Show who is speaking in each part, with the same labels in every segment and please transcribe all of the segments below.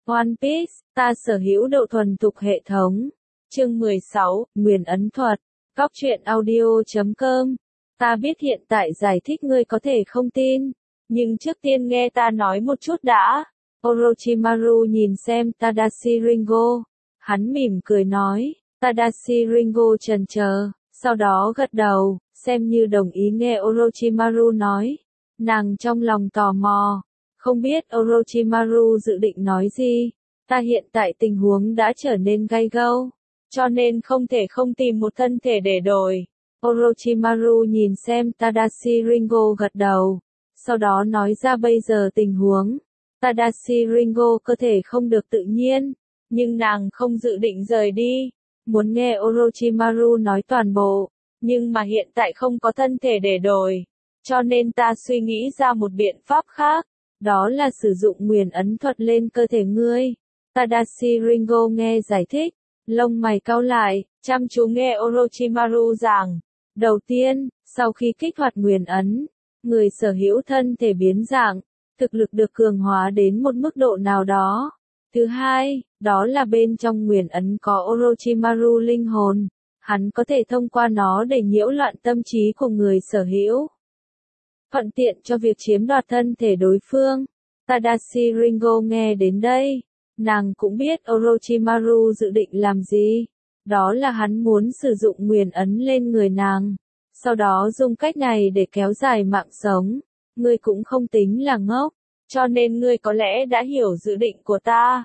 Speaker 1: One Piece, ta sở hữu độ thuần thục hệ thống. Chương 16, Nguyền ấn thuật. Góc truyện audio.com. Ta biết hiện tại giải thích ngươi có thể không tin, nhưng trước tiên nghe ta nói một chút đã. Orochimaru nhìn xem Tadashi Ringo. Hắn mỉm cười nói, Tadashi Ringo chần chờ, sau đó gật đầu, xem như đồng ý nghe Orochimaru nói. Nàng trong lòng tò mò, không biết Orochimaru dự định nói gì. Ta hiện tại tình huống đã trở nên gay gâu, cho nên không thể không tìm một thân thể để đổi. Orochimaru nhìn xem Tadashi Ringo gật đầu, sau đó nói ra bây giờ tình huống. Tadashi Ringo cơ thể không được tự nhiên, nhưng nàng không dự định rời đi, muốn nghe Orochimaru nói toàn bộ, nhưng mà hiện tại không có thân thể để đổi, cho nên ta suy nghĩ ra một biện pháp khác, đó là sử dụng nguyền ấn thuật lên cơ thể ngươi. Tadashi Ringo nghe giải thích, lông mày cau lại, chăm chú nghe Orochimaru giảng. Đầu tiên, sau khi kích hoạt nguyền ấn, người sở hữu thân thể biến dạng, thực lực được cường hóa đến một mức độ nào đó. Thứ hai, đó là bên trong nguyền ấn có Orochimaru linh hồn, hắn có thể thông qua nó để nhiễu loạn tâm trí của người sở hữu, thuận tiện cho việc chiếm đoạt thân thể đối phương. Tadashi Ringo nghe đến đây, nàng cũng biết Orochimaru dự định làm gì, đó là hắn muốn sử dụng nguyền ấn lên người nàng, sau đó dùng cách này để kéo dài mạng sống. Ngươi cũng không tính là ngốc, cho nên ngươi có lẽ đã hiểu dự định của ta.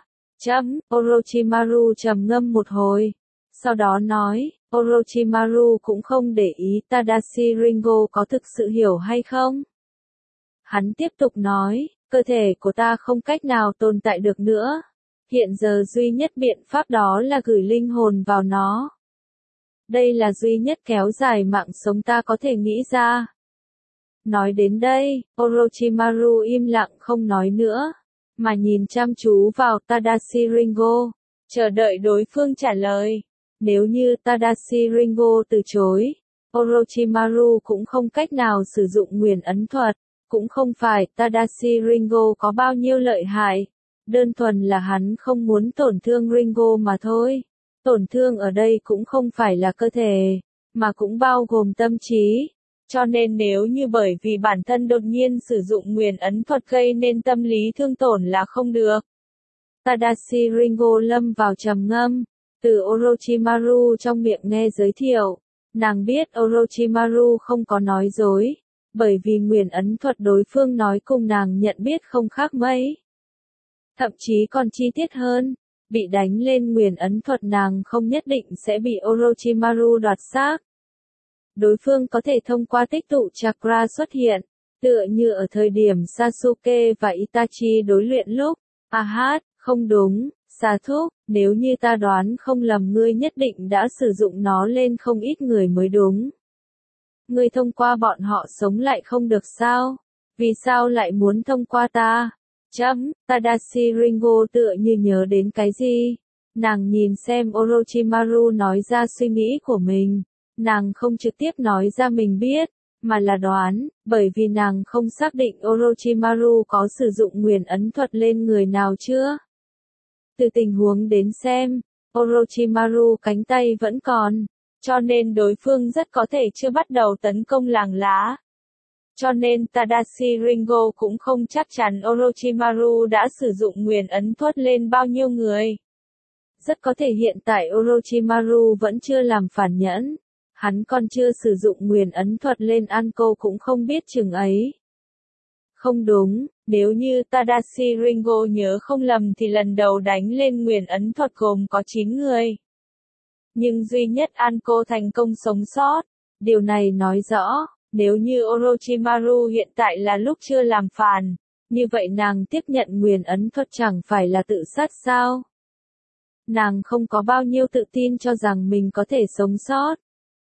Speaker 1: Orochimaru trầm ngâm một hồi, sau đó nói, Orochimaru cũng không để ý Tadashi Ringo có thực sự hiểu hay không. Hắn tiếp tục nói, cơ thể của ta không cách nào tồn tại được nữa. Hiện giờ duy nhất biện pháp đó là gửi linh hồn vào nó. Đây là duy nhất kéo dài mạng sống ta có thể nghĩ ra. Nói đến đây, Orochimaru im lặng không nói nữa, mà nhìn chăm chú vào Tadashi Ringo, chờ đợi đối phương trả lời. Nếu như Tadashi Ringo từ chối, Orochimaru cũng không cách nào sử dụng nguyền ấn thuật, cũng không phải Tadashi Ringo có bao nhiêu lợi hại, đơn thuần là hắn không muốn tổn thương Ringo mà thôi. Tổn thương ở đây cũng không phải là cơ thể, mà cũng bao gồm tâm trí. Cho nên nếu như bởi vì bản thân đột nhiên sử dụng nguyền ấn thuật gây nên tâm lý thương tổn là không được. Tadashi Ringo lâm vào trầm ngâm, từ Orochimaru trong miệng nghe giới thiệu, nàng biết Orochimaru không có nói dối, bởi vì nguyền ấn thuật đối phương nói cùng nàng nhận biết không khác mấy. Thậm chí còn chi tiết hơn, bị đánh lên nguyền ấn thuật nàng không nhất định sẽ bị Orochimaru đoạt xác. Đối phương có thể thông qua tích tụ chakra xuất hiện, tựa như ở thời điểm Sasuke và Itachi đối luyện lúc. Không đúng, Sa thúc, nếu như ta đoán không lầm ngươi nhất định đã sử dụng nó lên không ít người mới đúng. Ngươi thông qua bọn họ sống lại không được sao? Vì sao lại muốn thông qua ta? Tadashi Ringo tựa như nhớ đến cái gì? Nàng nhìn xem Orochimaru nói ra suy nghĩ của mình. Nàng không trực tiếp nói ra mình biết, mà là đoán, bởi vì nàng không xác định Orochimaru có sử dụng nguyền ấn thuật lên người nào chưa. Từ tình huống đến xem, Orochimaru cánh tay vẫn còn, cho nên đối phương rất có thể chưa bắt đầu tấn công làng lá. Cho nên Tadashi Ringo cũng không chắc chắn Orochimaru đã sử dụng nguyền ấn thuật lên bao nhiêu người. Rất có thể hiện tại Orochimaru vẫn chưa làm phản nhẫn. Hắn còn chưa sử dụng nguyền ấn thuật lên Anko cũng không biết chừng ấy. Không đúng, nếu như Tadashi Ringo nhớ không lầm thì lần đầu đánh lên nguyền ấn thuật gồm có 9 người. Nhưng duy nhất Anko thành công sống sót. Điều này nói rõ, nếu như Orochimaru hiện tại là lúc chưa làm phản, như vậy nàng tiếp nhận nguyền ấn thuật chẳng phải là tự sát sao? Nàng không có bao nhiêu tự tin cho rằng mình có thể sống sót.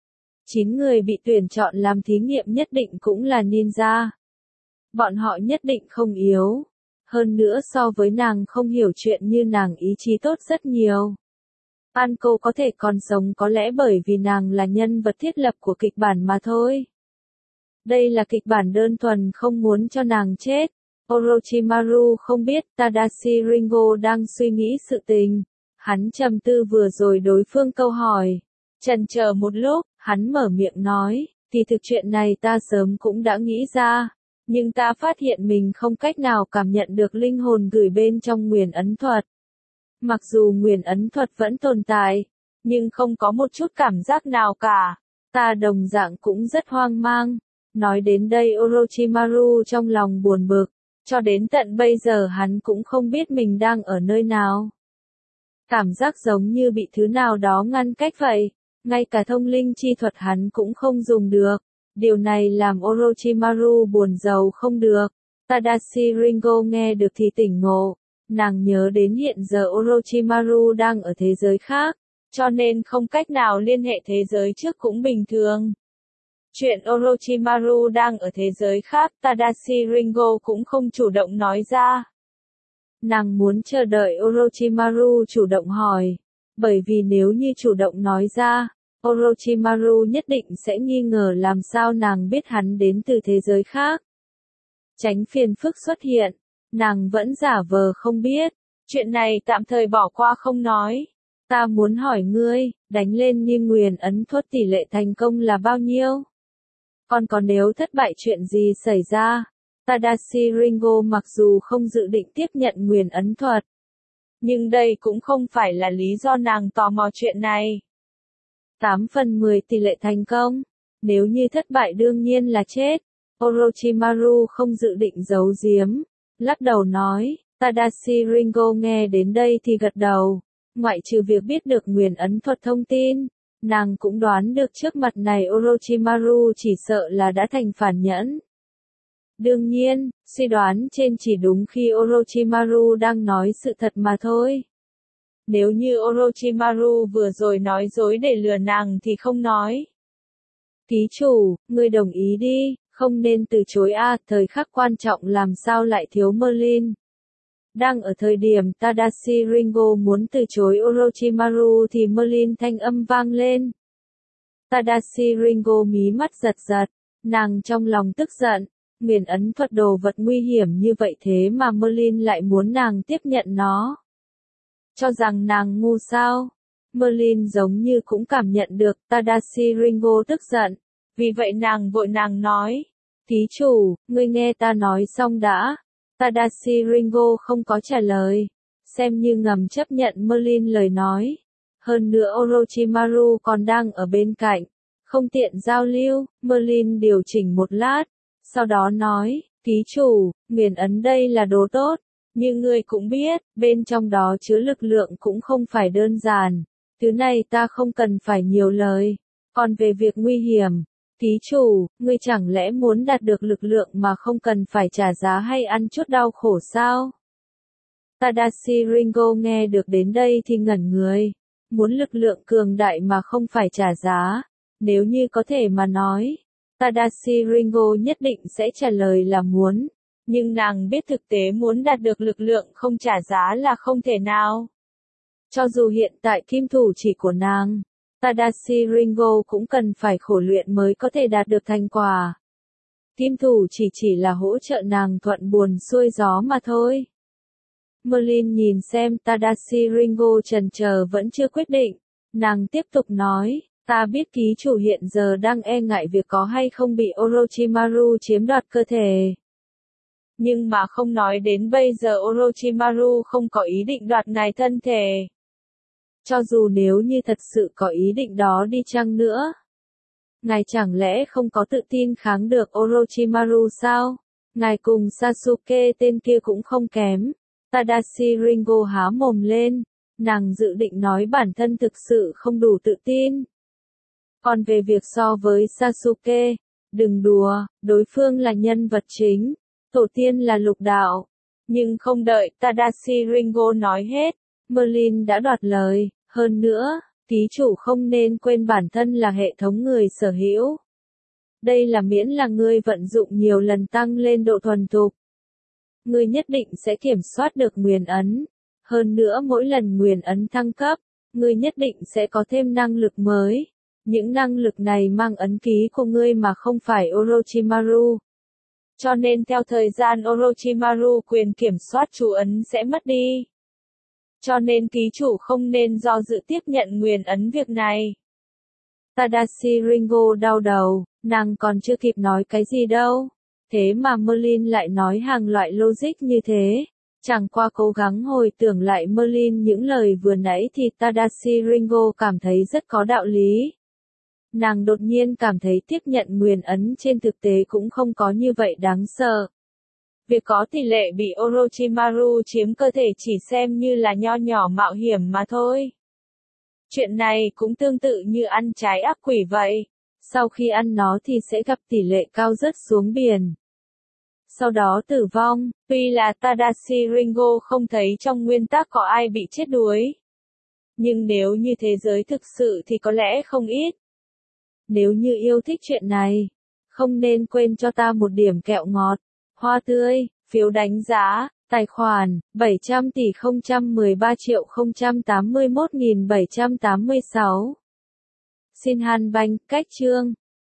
Speaker 1: 9 người bị tuyển chọn làm thí nghiệm nhất định cũng là ninja. Bọn họ nhất định không yếu. Hơn nữa so với nàng không hiểu chuyện như nàng ý chí tốt rất nhiều. Anko có thể còn sống có lẽ bởi vì nàng là nhân vật thiết lập của kịch bản mà thôi. Đây là kịch bản đơn thuần không muốn cho nàng chết. Orochimaru không biết Tadashi Ringo đang suy nghĩ sự tình. Hắn trầm tư vừa rồi đối phương câu hỏi. Chần chờ một lúc, hắn mở miệng nói, thì thực chuyện này ta sớm cũng đã nghĩ ra. Nhưng ta phát hiện mình không cách nào cảm nhận được linh hồn gửi bên trong nguyền ấn thuật. Mặc dù nguyền ấn thuật vẫn tồn tại, nhưng không có một chút cảm giác nào cả. Ta đồng dạng cũng rất hoang mang. Nói đến đây Orochimaru trong lòng buồn bực. Cho đến tận bây giờ hắn cũng không biết mình đang ở nơi nào. Cảm giác giống như bị thứ nào đó ngăn cách vậy. Ngay cả thông linh chi thuật hắn cũng không dùng được. Điều này làm Orochimaru buồn rầu không được. Tadashi Ringo nghe được thì tỉnh ngộ. Nàng nhớ đến hiện giờ Orochimaru đang ở thế giới khác, cho nên không cách nào liên hệ thế giới trước cũng bình thường. Chuyện Orochimaru đang ở thế giới khác, Tadashi Ringo cũng không chủ động nói ra. Nàng muốn chờ đợi Orochimaru chủ động hỏi, bởi vì nếu như chủ động nói ra, Orochimaru nhất định sẽ nghi ngờ làm sao nàng biết hắn đến từ thế giới khác. Tránh phiền phức xuất hiện, nàng vẫn giả vờ không biết, chuyện này tạm thời bỏ qua không nói. Ta muốn hỏi ngươi, đánh lên Niêm Nguyền ấn thuật tỷ lệ thành công là bao nhiêu? Còn nếu thất bại chuyện gì xảy ra? Tadashi Ringo mặc dù không dự định tiếp nhận nguyền ấn thuật, nhưng đây cũng không phải là lý do nàng tò mò chuyện này. 8/10 tỷ lệ thành công, nếu như thất bại đương nhiên là chết. Orochimaru không dự định giấu giếm, lắc đầu nói. Tadashi Ringo nghe đến đây thì gật đầu, ngoại trừ việc biết được nguyền ấn thuật thông tin, nàng cũng đoán được trước mặt này Orochimaru chỉ sợ là đã thành phản nhẫn. Đương nhiên, suy đoán trên chỉ đúng khi Orochimaru đang nói sự thật mà thôi. Nếu như Orochimaru vừa rồi nói dối để lừa nàng thì không nói. Ký chủ, ngươi đồng ý đi, không nên từ chối thời khắc quan trọng làm sao lại thiếu Merlin. Đang ở thời điểm Tadashi Ringo muốn từ chối Orochimaru thì Merlin thanh âm vang lên. Tadashi Ringo mí mắt giật giật, nàng trong lòng tức giận, nguyền ấn thuật đồ vật nguy hiểm như vậy thế mà Merlin lại muốn nàng tiếp nhận nó. Cho rằng nàng ngu sao? Merlin giống như cũng cảm nhận được Tadashi Ringo tức giận, vì vậy nàng vội nói, thí chủ, ngươi nghe ta nói xong đã. Tadashi Ringo không có trả lời, xem như ngầm chấp nhận Merlin lời nói. Hơn nữa Orochimaru còn đang ở bên cạnh, không tiện giao lưu. Merlin điều chỉnh một lát, sau đó nói, thí chủ, nguyền ấn đây là đồ tốt, nhưng ngươi cũng biết, bên trong đó chứa lực lượng cũng không phải đơn giản. Thứ này ta không cần phải nhiều lời. Còn về việc nguy hiểm, thí chủ, ngươi chẳng lẽ muốn đạt được lực lượng mà không cần phải trả giá hay ăn chút đau khổ sao? Tadashi Ringo nghe được đến đây thì ngẩn người. Muốn lực lượng cường đại mà không phải trả giá. Nếu như có thể mà nói, Tadashi Ringo nhất định sẽ trả lời là muốn. Nhưng nàng biết thực tế muốn đạt được lực lượng không trả giá là không thể nào. Cho dù hiện tại kim thủ chỉ của nàng, Tadashi Ringo cũng cần phải khổ luyện mới có thể đạt được thành quả. Kim thủ chỉ là hỗ trợ nàng thuận buồm xuôi gió mà thôi. Merlin nhìn xem Tadashi Ringo chần chờ vẫn chưa quyết định, nàng tiếp tục nói, ta biết ký chủ hiện giờ đang e ngại việc có hay không bị Orochimaru chiếm đoạt cơ thể. Nhưng mà không nói đến bây giờ Orochimaru không có ý định đoạt ngài thân thể. Cho dù nếu như thật sự có ý định đó đi chăng nữa, ngài chẳng lẽ không có tự tin kháng được Orochimaru sao? Ngài cùng Sasuke tên kia cũng không kém. Tadashi Ringo há mồm lên, nàng dự định nói bản thân thực sự không đủ tự tin. Còn về việc so với Sasuke, đừng đùa, đối phương là nhân vật chính, tổ tiên là lục đạo. Nhưng không đợi Tadashi Ringo nói hết, Merlin đã đoạt lời, hơn nữa, ký chủ không nên quên bản thân là hệ thống người sở hữu. Đây là miễn là ngươi vận dụng nhiều lần tăng lên độ thuần thục. Ngươi nhất định sẽ kiểm soát được nguyền ấn. Hơn nữa mỗi lần nguyền ấn thăng cấp, ngươi nhất định sẽ có thêm năng lực mới. Những năng lực này mang ấn ký của ngươi mà không phải Orochimaru. Cho nên theo thời gian Orochimaru quyền kiểm soát chú ấn sẽ mất đi. Cho nên ký chủ không nên do dự tiếp nhận nguyền ấn việc này. Tadashi Ringo đau đầu, nàng còn chưa kịp nói cái gì đâu. Thế mà Merlin lại nói hàng loại logic như thế. Chẳng qua cố gắng hồi tưởng lại Merlin những lời vừa nãy thì Tadashi Ringo cảm thấy rất có đạo lý. Nàng đột nhiên cảm thấy tiếp nhận nguyền ấn trên thực tế cũng không có như vậy đáng sợ. Việc có tỷ lệ bị Orochimaru chiếm cơ thể chỉ xem như là nho nhỏ mạo hiểm mà thôi. Chuyện này cũng tương tự như ăn trái ác quỷ vậy. Sau khi ăn nó thì sẽ gặp tỷ lệ cao rớt xuống biển. Sau đó tử vong, tuy là Tadashi Ringo không thấy trong nguyên tắc có ai bị chết đuối. Nhưng nếu như thế giới thực sự thì có lẽ không ít. Nếu như yêu thích chuyện này, không nên quên cho ta một điểm kẹo ngọt, hoa tươi, phiếu đánh giá, tài khoản 700 tỷ 013 triệu 081.786. Xin Han Banh, cách chương